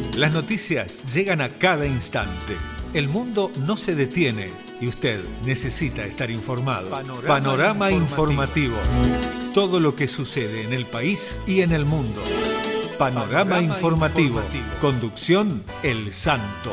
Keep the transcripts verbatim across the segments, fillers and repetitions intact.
Las noticias llegan a cada instante. El mundo no se detiene y usted necesita estar informado. Panorama, Panorama informativo. informativo. Todo lo que sucede en el país y en el mundo. Panorama, Panorama informativo. informativo. Conducción El Santo.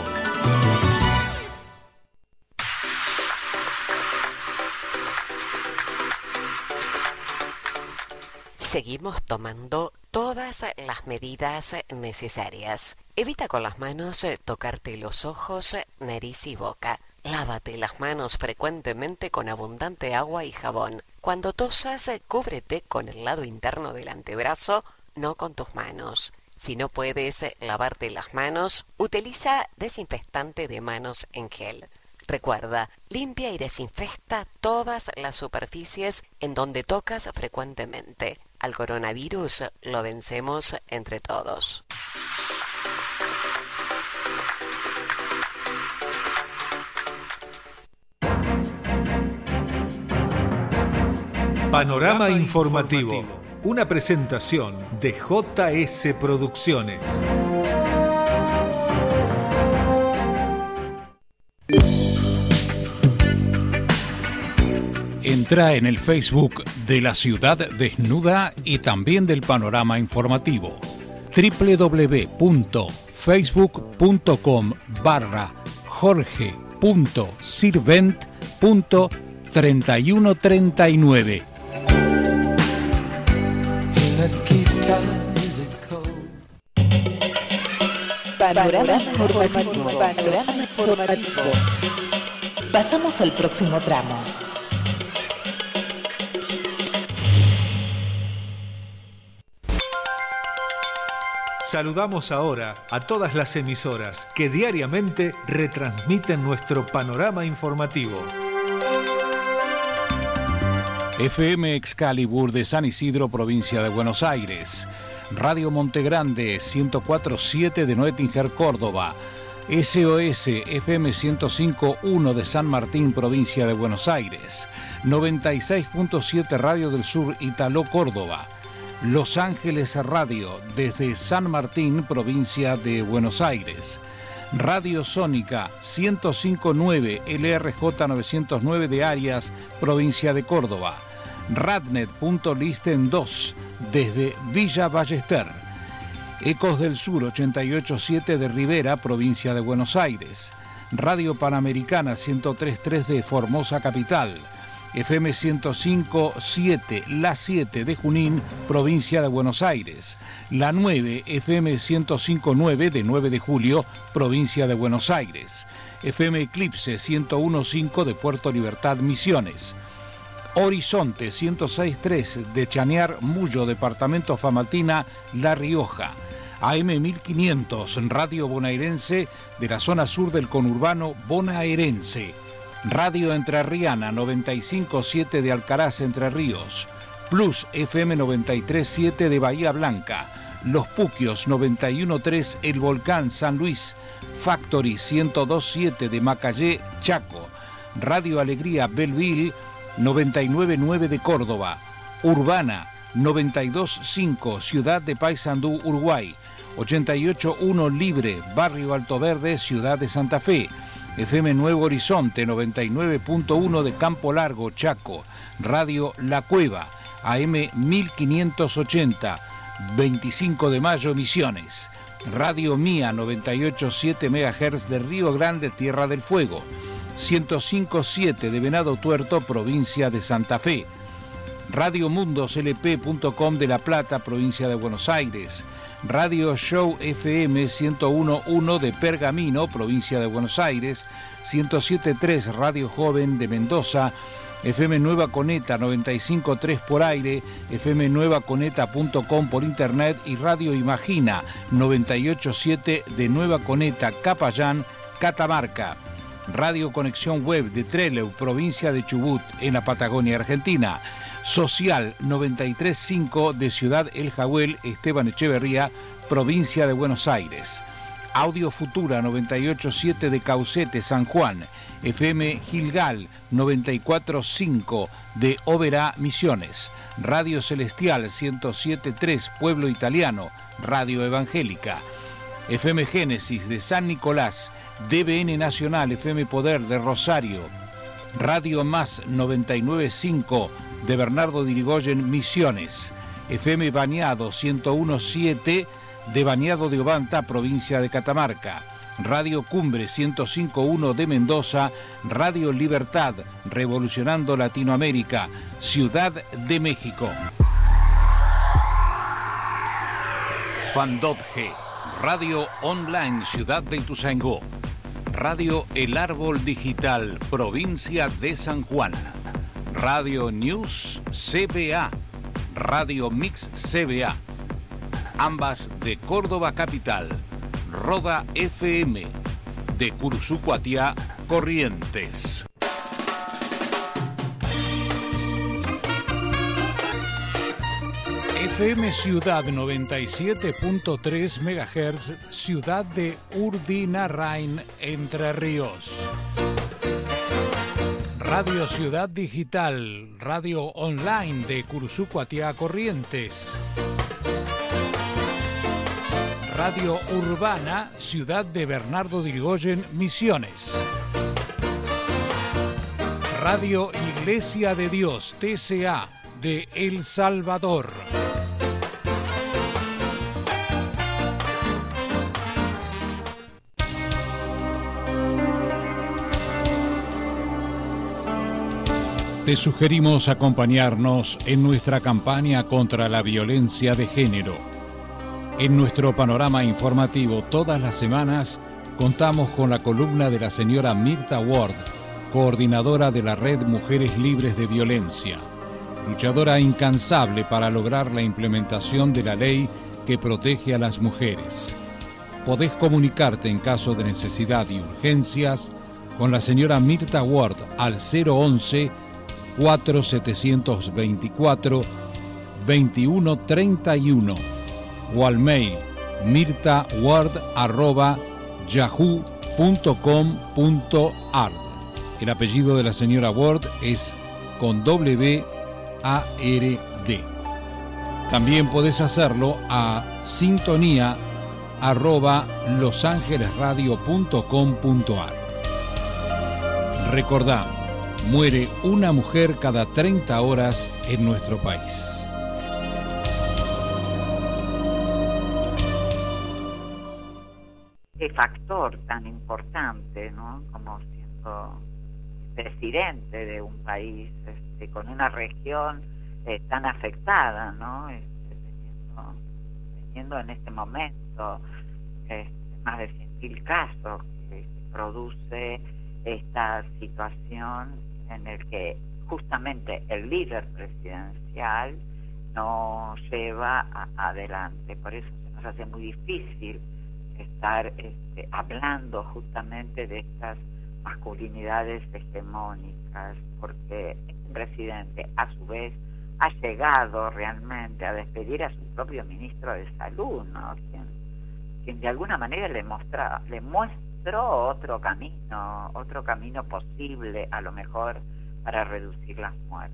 Seguimos tomando todas las medidas necesarias. Evita con las manos tocarte los ojos, nariz y boca. Lávate las manos frecuentemente con abundante agua y jabón. Cuando tosas, cúbrete con el lado interno del antebrazo, no con tus manos. Si no puedes lavarte las manos, utiliza desinfectante de manos en gel. Recuerda, limpia y desinfecta todas las superficies en donde tocas frecuentemente. Al coronavirus lo vencemos entre todos. Panorama informativo. Una presentación de J S Producciones. Entra en el Facebook de La Ciudad Desnuda y también del Panorama Informativo. doble u doble u doble u punto facebook punto com barra jorge punto sirvent punto treinta y uno treinta y nueve. Panorama informativo. Panorama informativo. Pasamos al próximo tramo. Saludamos ahora a todas las emisoras que diariamente retransmiten nuestro panorama informativo. F M Excalibur de San Isidro, provincia de Buenos Aires. Radio Montegrande ciento cuatro punto siete de Noetinger, Córdoba. S O S F M ciento cinco punto uno de San Martín, provincia de Buenos Aires. noventa y seis punto siete Radio del Sur, Italó, Córdoba. Los Ángeles Radio, desde San Martín, provincia de Buenos Aires. Radio Sónica ciento cinco punto nueve L R J novecientos nueve de Arias, provincia de Córdoba. Radnet.listen dos, desde Villa Ballester. Ecos del Sur ochenta y ocho punto siete de Rivera, provincia de Buenos Aires. Radio Panamericana ciento tres punto tres de Formosa, capital. F M ciento cinco punto siete, La siete de Junín, provincia de Buenos Aires. La nueve, F M ciento cinco punto nueve de nueve de Julio, provincia de Buenos Aires. F M Eclipse ciento uno punto cinco de Puerto Libertad, Misiones. Horizonte ciento seis punto tres de Chañar, Mullo, departamento Famatina, La Rioja. A M mil quinientos, Radio Bonaerense de la zona sur del conurbano bonaerense. Radio Entrerriana noventa y cinco punto siete de Alcaraz, Entre Ríos. Plus F M noventa y tres punto siete de Bahía Blanca. Los Puquios noventa y uno punto tres El Volcán, San Luis. Factory ciento dos punto siete de Macayé, Chaco. Radio Alegría Belleville noventa y nueve punto nueve de Córdoba. Urbana noventa y dos punto cinco Ciudad de Paysandú, Uruguay. ochenta y ocho punto uno Libre, Barrio Alto Verde, Ciudad de Santa Fe. F M Nuevo Horizonte noventa y nueve punto uno de Campo Largo, Chaco. Radio La Cueva, A M mil quinientos ochenta, veinticinco de mayo, Misiones. Radio Mía noventa y ocho punto siete megahertz de Río Grande, Tierra del Fuego. ciento cinco punto siete de Venado Tuerto, provincia de Santa Fe. Radio Mundos L P punto com de La Plata, provincia de Buenos Aires. Radio Show F M ciento uno punto uno de Pergamino, provincia de Buenos Aires. ciento siete punto tres Radio Joven de Mendoza. F M Nueva Coneta noventa y cinco punto tres por aire, F M nueva coneta punto com por internet y Radio Imagina noventa y ocho punto siete de Nueva Coneta, Capayán, Catamarca. Radio Conexión Web de Trelew, provincia de Chubut, en la Patagonia Argentina. Social noventa y tres punto cinco de Ciudad El Jagüel, Esteban Echeverría, provincia de Buenos Aires. Audio Futura noventa y ocho punto siete de Caucete, San Juan. F M Gilgal noventa y cuatro punto cinco de Oberá, Misiones. Radio Celestial ciento siete punto tres Pueblo Italiano, Radio Evangélica. F M Génesis de San Nicolás, D B N Nacional, F M Poder de Rosario, Radio Más noventa y nueve punto cinco de Bernardo de Irigoyen, Misiones, F M Bañado ciento uno punto siete de Bañado de Obanta, provincia de Catamarca, Radio Cumbre ciento cinco punto uno de Mendoza, Radio Libertad, revolucionando Latinoamérica, Ciudad de México. Fandotge, Radio Online Ciudad de Ituzaingó, Radio El Árbol Digital, provincia de San Juan, Radio News C B A, Radio Mix C B A, ambas de Córdoba Capital, Roda F M, de Cursucuatiá, Corrientes. F M Ciudad noventa y siete punto tres megahertz, Ciudad de Urdinarrain, Entre Ríos. Radio Ciudad Digital, radio online de Cursucuatiá, Corrientes. Radio Urbana, Ciudad de Bernardo de Irigoyen, Misiones. Radio Iglesia de Dios, T C A, de El Salvador. Te sugerimos acompañarnos en nuestra campaña contra la violencia de género. En nuestro panorama informativo todas las semanas contamos con la columna de la señora Mirta Ward, coordinadora de la Red Mujeres Libres de Violencia, luchadora incansable para lograr la implementación de la ley que protege a las mujeres. Podés comunicarte en caso de necesidad y urgencias con la señora Mirta Ward al cero once, cuatro setecientos veinticuatro, veintiuno treinta y uno o al mail mirtaward arroba yahoo punto com punto ar. El apellido de la señora Ward es con W A R D. También podés hacerlo a sintonía arroba losangelesradio punto com punto ar. Recordá, muere una mujer cada treinta horas en nuestro país. Qué factor tan importante, ¿no? Como siendo presidente de un país este, con una región eh, tan afectada, ¿no? Este, teniendo, teniendo en este momento este, más de cien mil casos que, que produce esta situación en el que justamente el líder presidencial no lleva a, adelante. Por eso se nos hace muy difícil estar este, hablando justamente de estas masculinidades hegemónicas, porque este presidente a su vez ha llegado realmente a despedir a su propio ministro de Salud, ¿no? quien, quien de alguna manera le muestra, le muestra otro camino, otro camino posible a lo mejor para reducir las muertes.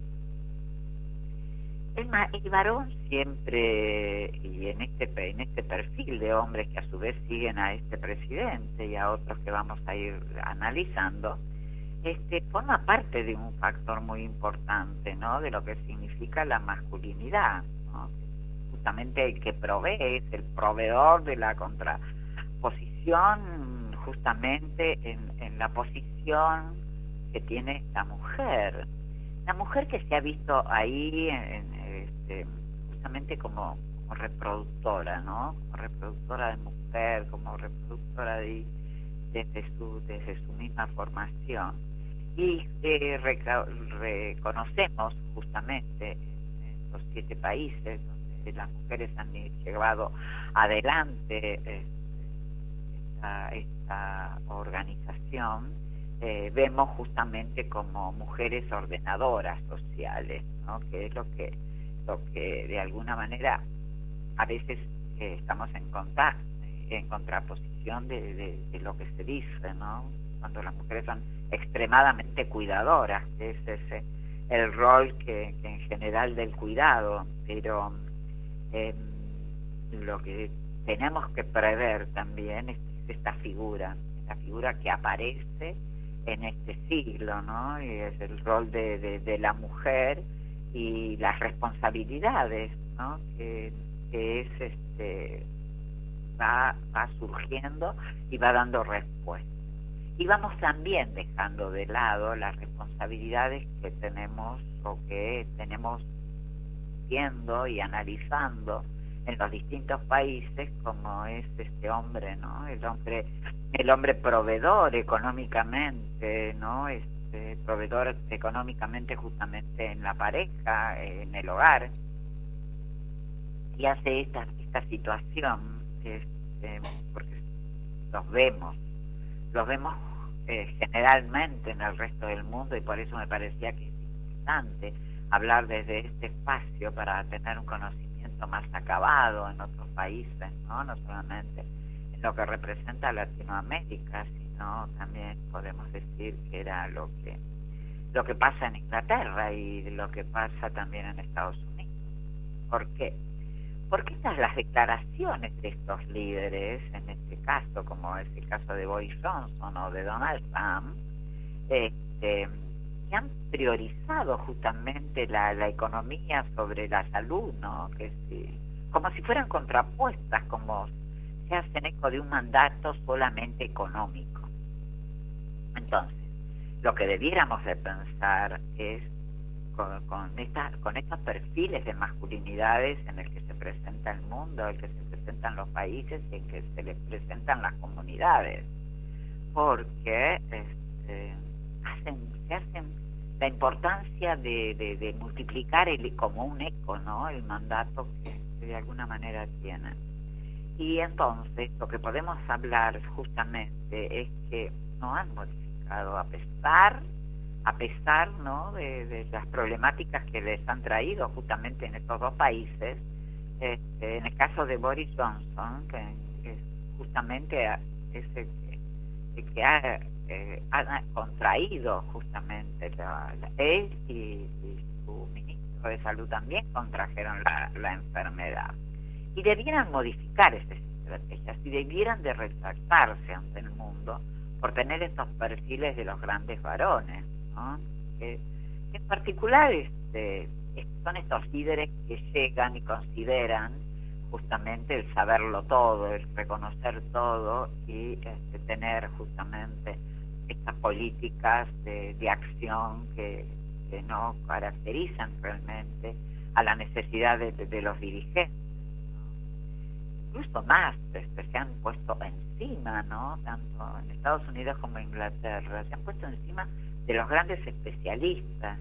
El, el varón siempre, y en este, en este perfil de hombres que a su vez siguen a este presidente y a otros que vamos a ir analizando, este, forma parte de un factor muy importante, ¿no? De lo que significa la masculinidad, ¿no? Justamente el que provee es el proveedor de la contraposición, justamente en, en la posición que tiene la mujer. La mujer que se ha visto ahí en, en, este, justamente como, como reproductora, ¿no? Como reproductora de mujer, como reproductora de, desde, su, desde su misma formación. Y eh, reca, reconocemos justamente en los siete países donde las mujeres han llevado adelante eh, esta, esta organización, eh, vemos justamente como mujeres ordenadoras sociales, ¿no? Que es lo que lo que de alguna manera a veces eh, estamos en contacto, en contraposición de, de, de lo que se dice, ¿no? Cuando las mujeres son extremadamente cuidadoras, que es ese el rol que, que en general del cuidado, pero eh, lo que tenemos que prever también es esta figura, esta figura que aparece en este siglo, ¿no? Y es el rol de, de, de la mujer y las responsabilidades, ¿no? Que, que es este va, va surgiendo y va dando respuesta. Y vamos también dejando de lado las responsabilidades que tenemos o que tenemos viendo y analizando en los distintos países, como es este hombre, ¿no? El hombre, el hombre proveedor económicamente, ¿no? Este proveedor económicamente justamente en la pareja, en el hogar, y hace esta esta situación, este, porque los vemos, los vemos eh, generalmente en el resto del mundo, y por eso me parecía que es importante hablar desde este espacio para tener un conocimiento más acabado en otros países, no, no solamente en lo que representa Latinoamérica, sino también podemos decir que era lo que lo que pasa en Inglaterra y lo que pasa también en Estados Unidos. ¿Por qué? Porque estas las declaraciones de estos líderes, en este caso, como es el caso de Boris Johnson o de Donald Trump, este, que han priorizado justamente la, la economía sobre la salud, ¿no? Que sí, como si fueran contrapuestas, como se hacen eco de un mandato solamente económico. Entonces, lo que debiéramos de pensar es con, con, esta, con estos perfiles de masculinidades en el que se presenta el mundo, en el que se presentan los países y en el que se les presentan las comunidades, porque este, hacen, se hacen la importancia de, de, de multiplicar el, como un eco, ¿no? El mandato que, que de alguna manera tienen. Y entonces lo que podemos hablar justamente es que no han modificado, a pesar a pesar ¿no? de, de las problemáticas que les han traído justamente en estos dos países. Este, en el caso de Boris Johnson, que es justamente ese que, el que ha, eh, ha contraído justamente la, la, él y, y su ministro de salud también contrajeron la, la enfermedad, y debieran modificar esas estrategias y debieran de retractarse ante el mundo por tener estos perfiles de los grandes varones, ¿no? Que, que en particular este, son estos líderes que llegan y consideran justamente el saberlo todo, el reconocer todo y este, tener justamente estas políticas de, de acción que, que no caracterizan realmente a la necesidad de, de, de los dirigentes, ¿no? Incluso más, este, se han puesto encima, ¿no? Tanto en Estados Unidos como en Inglaterra, se han puesto encima de los grandes especialistas.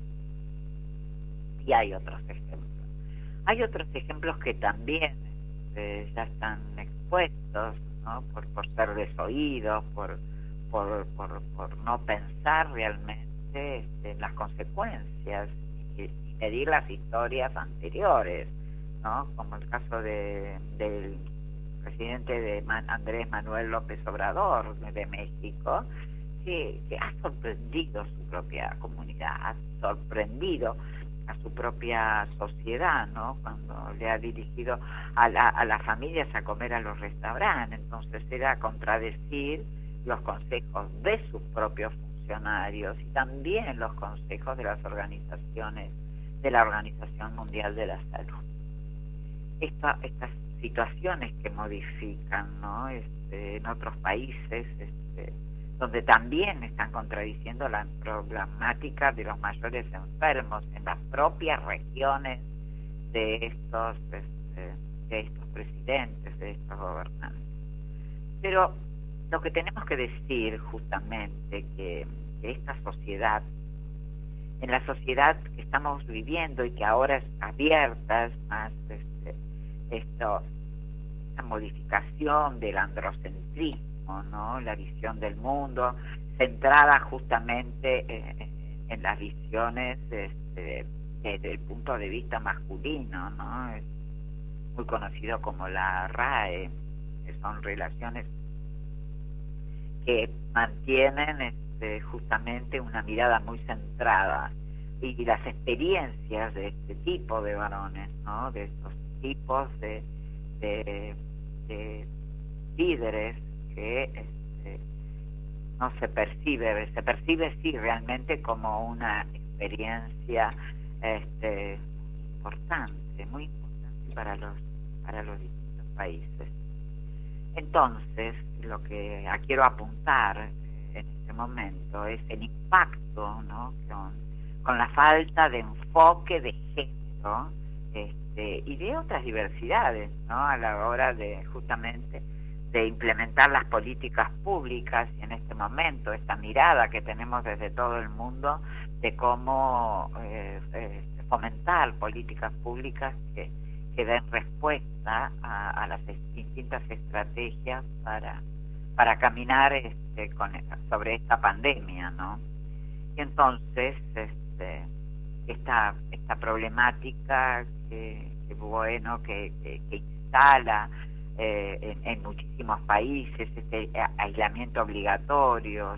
Y hay otros ejemplos. Hay otros ejemplos que también este, ya están expuestos, ¿no? Por, por ser desoídos, por, por, por, por no pensar realmente este, en las consecuencias y, y medir las historias anteriores, ¿no? Como el caso de del presidente de Man, Andrés Manuel López Obrador de México, que, que ha sorprendido a su propia comunidad, ha sorprendido a su propia sociedad, ¿no? Cuando le ha dirigido a, la, a las familias a comer a los restaurantes. Entonces era contradecir los consejos de sus propios funcionarios y también los consejos de las organizaciones, de la Organización Mundial de la Salud. Esta, estas situaciones que modifican, ¿no? Este, en otros países, este, donde también están contradiciendo la problemática de los mayores enfermos en las propias regiones de estos este, de estos presidentes, de estos gobernantes. Pero lo que tenemos que decir justamente que, que esta sociedad, en la sociedad que estamos viviendo y que ahora es abierta, es más este, esto, esta modificación del androcentrismo, ¿no? La visión del mundo centrada justamente eh, en las visiones este, desde el punto de vista masculino, ¿no? Es muy conocido como la R A E, que son relaciones que mantienen este, justamente una mirada muy centrada, y las experiencias de este tipo de varones, ¿no? De estos tipos de, de de líderes que este, no se percibe, se percibe sí realmente como una experiencia este, importante, muy importante para los para los distintos países. Entonces, lo que quiero apuntar en este momento es el impacto, ¿no?, con, con la falta de enfoque de género este, y de otras diversidades, ¿no?, a la hora de justamente de implementar las políticas públicas, y en este momento esta mirada que tenemos desde todo el mundo de cómo eh, eh, fomentar políticas públicas que, que den respuesta a, a las distintas estrategias para, para caminar este, con, sobre esta pandemia, ¿no? Y entonces este, esta, esta problemática que, que bueno, que, que, que instala eh, en, en muchísimos países, este aislamiento obligatorio,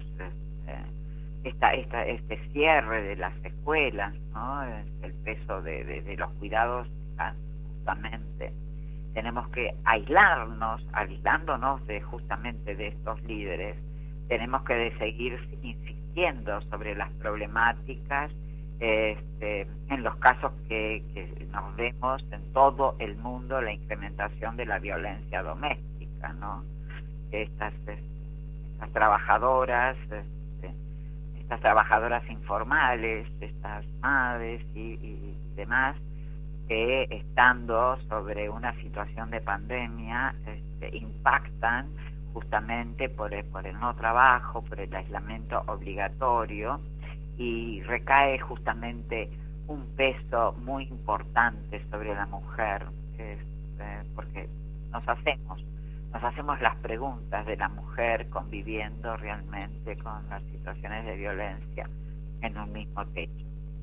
este, esta, esta, este cierre de las escuelas, ¿no?, el peso de, de, de los cuidados, justamente tenemos que aislarnos, aislándonos de justamente de estos líderes, tenemos que de seguir insistiendo sobre las problemáticas este, en los casos que, que nos vemos en todo el mundo, la incrementación de la violencia doméstica, ¿no? Estas, estas trabajadoras, este, estas trabajadoras informales, estas madres y, y demás, que estando sobre una situación de pandemia este, impactan justamente por el, por el no trabajo, por el aislamiento obligatorio, y recae justamente un peso muy importante sobre la mujer, este, porque nos hacemos nos hacemos las preguntas de la mujer conviviendo realmente con las situaciones de violencia en un mismo techo.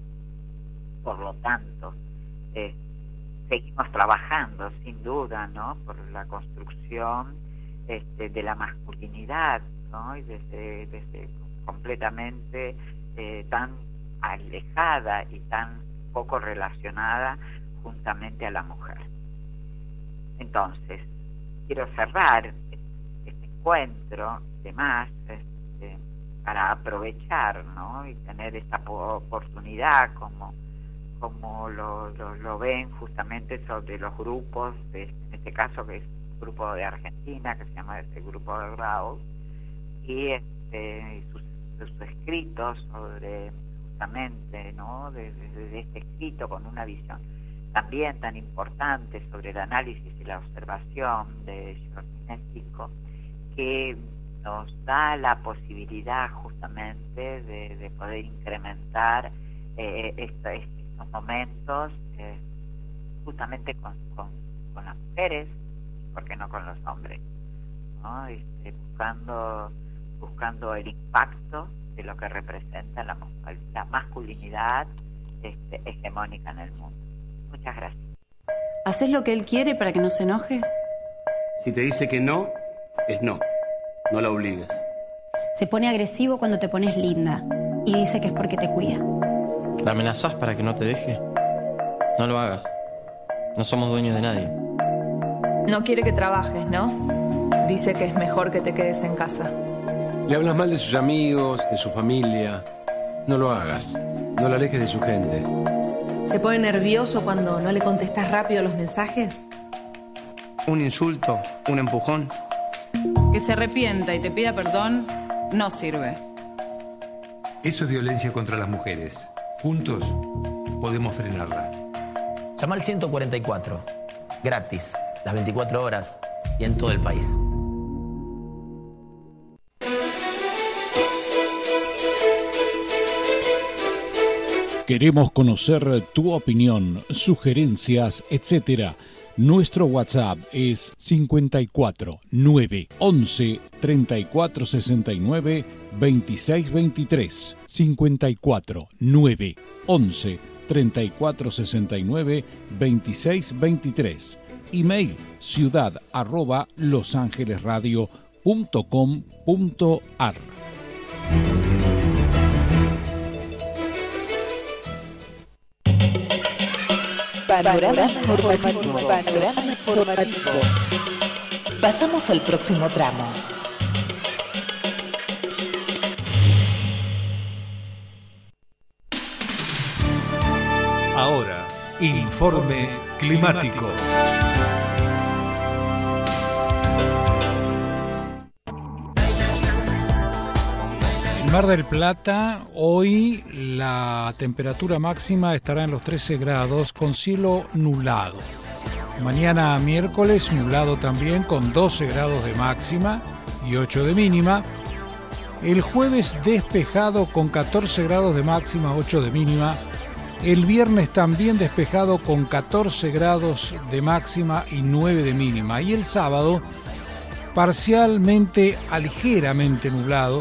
Por lo tanto, Eh, seguimos trabajando sin duda, ¿no?, por la construcción este, de la masculinidad, ¿no?, y desde, desde completamente eh, tan alejada y tan poco relacionada juntamente a la mujer. Entonces, quiero cerrar este encuentro además este, para aprovechar, ¿no?, y tener esta oportunidad como como lo, lo, lo ven justamente sobre los grupos, de, en este caso que es un grupo de Argentina, que se llama este grupo de Raúl, y este, sus, sus escritos sobre justamente, ¿no?, de, de, de este escrito con una visión también tan importante sobre el análisis y la observación de Giorginesco, que nos da la posibilidad justamente de, de poder incrementar eh, esta, esta estos momentos eh, justamente con, con, con las mujeres, ¿por qué no con los hombres? ¿No? Este, buscando buscando el impacto de lo que representa la, la masculinidad este, hegemónica en el mundo. Muchas gracias. ¿Haces lo que él quiere para que no se enoje? Si te dice que no, es no. No la obligues. Se pone agresivo cuando te pones linda y dice que es porque te cuida. ¿La amenazás para que no te deje? No lo hagas. No somos dueños de nadie. No quiere que trabajes, ¿no? Dice que es mejor que te quedes en casa. Le hablas mal de sus amigos, de su familia. No lo hagas. No lo alejes de su gente. ¿Se pone nervioso cuando no le contestas rápido los mensajes? Un insulto, un empujón. Que se arrepienta y te pida perdón no sirve. Eso es violencia contra las mujeres. Juntos podemos frenarla. Llama al ciento cuarenta y cuatro, gratis, las veinticuatro horas y en todo el país. Queremos conocer tu opinión, sugerencias, etcétera. Nuestro WhatsApp es cincuenta y cuatro, nueve, once, treinta y cuatro sesenta y nueve, veintiséis veintitrés. cincuenta y cuatro, nueve, once, treinta y cuatro sesenta y nueve, veintiséis veintitrés. Email ciudad arroba losangelesradio punto com punto ar. Panorama informativo. Panorama informativo. Pasamos al próximo tramo. Ahora, informe climático. En Mar del Plata, hoy la temperatura máxima estará en los trece grados con cielo nublado. Mañana miércoles nublado también con doce grados de máxima y ocho de mínima. El jueves despejado con catorce grados de máxima, ocho de mínima. El viernes también despejado con catorce grados de máxima y nueve de mínima. Y el sábado parcialmente a ligeramente nublado.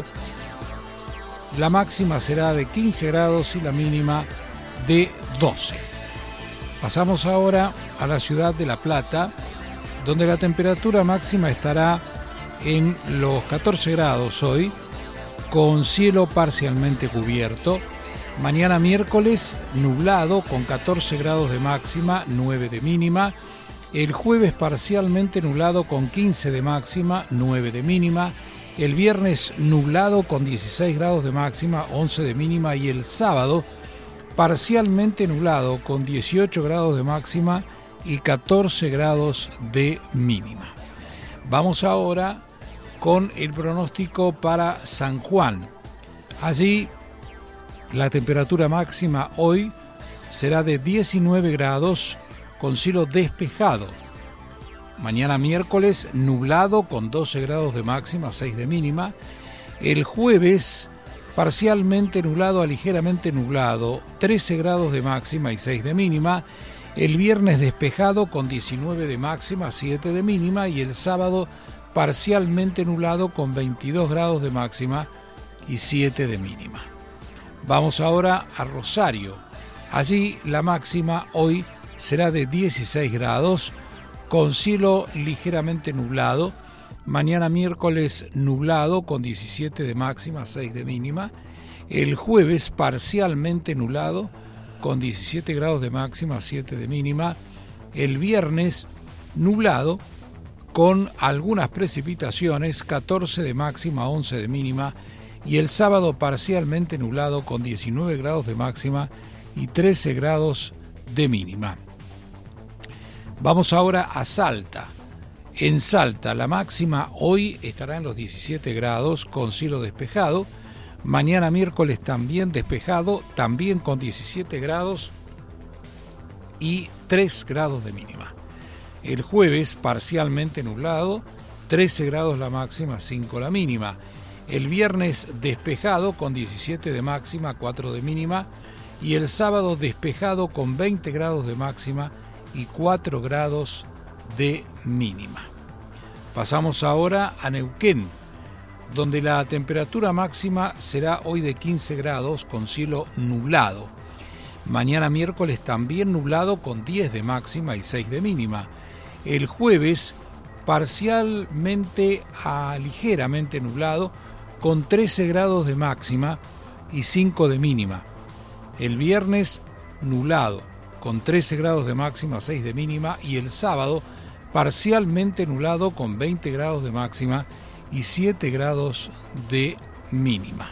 La máxima será de quince grados y la mínima de doce. Pasamos ahora a la ciudad de La Plata, donde la temperatura máxima estará en los catorce grados hoy, con cielo parcialmente cubierto. Mañana miércoles nublado con catorce grados de máxima, nueve de mínima. El jueves parcialmente nublado con quince de máxima, nueve de mínima. El viernes nublado con dieciséis grados de máxima, once de mínima. Y el sábado parcialmente nublado con dieciocho grados de máxima y catorce grados de mínima. Vamos ahora con el pronóstico para San Juan. Allí la temperatura máxima hoy será de diecinueve grados con cielo despejado. Mañana miércoles nublado con doce grados de máxima, seis de mínima. El jueves parcialmente nublado a ligeramente nublado, trece grados de máxima y seis de mínima. El viernes despejado con diecinueve de máxima, siete de mínima. Y el sábado parcialmente nublado con veintidós grados de máxima y siete de mínima. Vamos ahora a Rosario. Allí la máxima hoy será de dieciséis grados con cielo ligeramente nublado. Mañana miércoles nublado con diecisiete de máxima, seis de mínima. El jueves parcialmente nublado con diecisiete grados de máxima, siete de mínima. El viernes nublado con algunas precipitaciones, catorce de máxima, once de mínima. Y el sábado parcialmente nublado con diecinueve grados de máxima y trece grados de mínima. Vamos ahora a Salta. En Salta la máxima hoy estará en los diecisiete grados con cielo despejado. Mañana miércoles también despejado, también con diecisiete grados y tres grados de mínima. El jueves parcialmente nublado, trece grados la máxima, cinco la mínima. El viernes despejado con diecisiete de máxima, cuatro de mínima. Y el sábado despejado con veinte grados de máxima y cuatro grados de mínima. Pasamos ahora a Neuquén, donde la temperatura máxima será hoy de quince grados con cielo nublado. Mañana miércoles también nublado con diez de máxima y seis de mínima. El jueves parcialmente a ligeramente nublado con trece grados de máxima y cinco de mínima. El viernes nublado con trece grados de máxima, seis de mínima. Y el sábado parcialmente nublado con veinte grados de máxima y siete grados de mínima.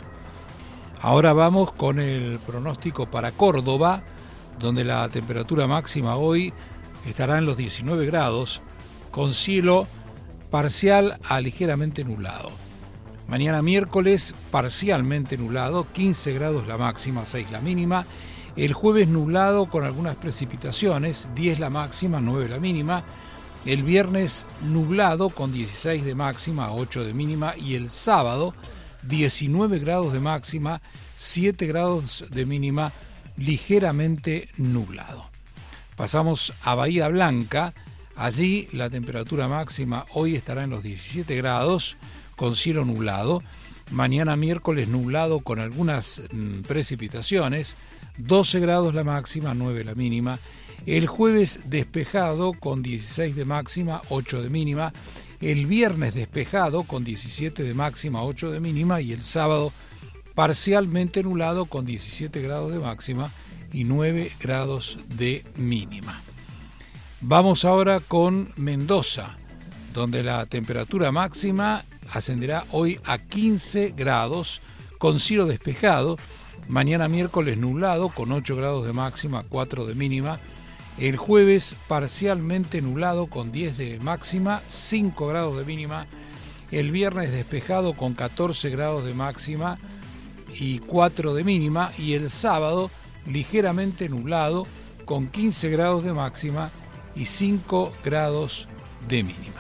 Ahora vamos con el pronóstico para Córdoba, donde la temperatura máxima hoy estará en los diecinueve grados con cielo parcial a ligeramente nublado. Mañana miércoles parcialmente nublado, quince grados la máxima, seis la mínima. El jueves nublado con algunas precipitaciones, diez la máxima, nueve la mínima. El viernes nublado con dieciséis de máxima, ocho de mínima. Y el sábado diecinueve grados de máxima, siete grados de mínima, ligeramente nublado. Pasamos a Bahía Blanca. Allí la temperatura máxima hoy estará en los diecisiete grados con cielo nublado. Mañana miércoles nublado con algunas mmm, precipitaciones, doce grados la máxima, nueve la mínima. El jueves despejado con dieciséis de máxima, ocho de mínima. El viernes despejado con diecisiete de máxima, ocho de mínima. Y el sábado parcialmente nublado con diecisiete grados de máxima y nueve grados de mínima. Vamos ahora con Mendoza, donde la temperatura máxima ascenderá hoy a quince grados, con cielo despejado. Mañana miércoles nublado, con ocho grados de máxima, cuatro de mínima. El jueves parcialmente nublado, con diez de máxima, cinco grados de mínima. El viernes despejado, con catorce grados de máxima y cuatro de mínima. Y el sábado ligeramente nublado, con quince grados de máxima y cinco grados de mínima.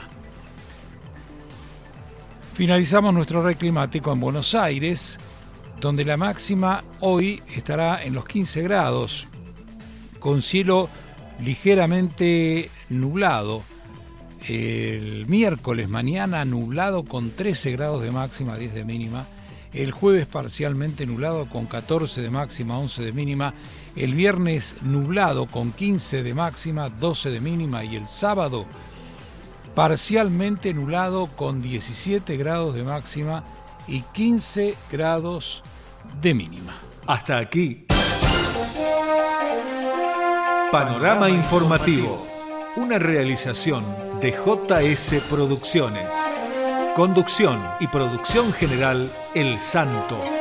Finalizamos nuestro red climático en Buenos Aires, donde la máxima hoy estará en los quince grados, con cielo ligeramente nublado. El miércoles mañana nublado con trece grados de máxima, diez de mínima. El jueves parcialmente nublado con catorce de máxima, once de mínima. El viernes nublado con quince de máxima, doce de mínima. Y el sábado parcialmente nublado con diecisiete grados de máxima y quince grados de mínima. Hasta aquí. Panorama Informativo. Una realización de J S Producciones. Conducción y producción general El Santo.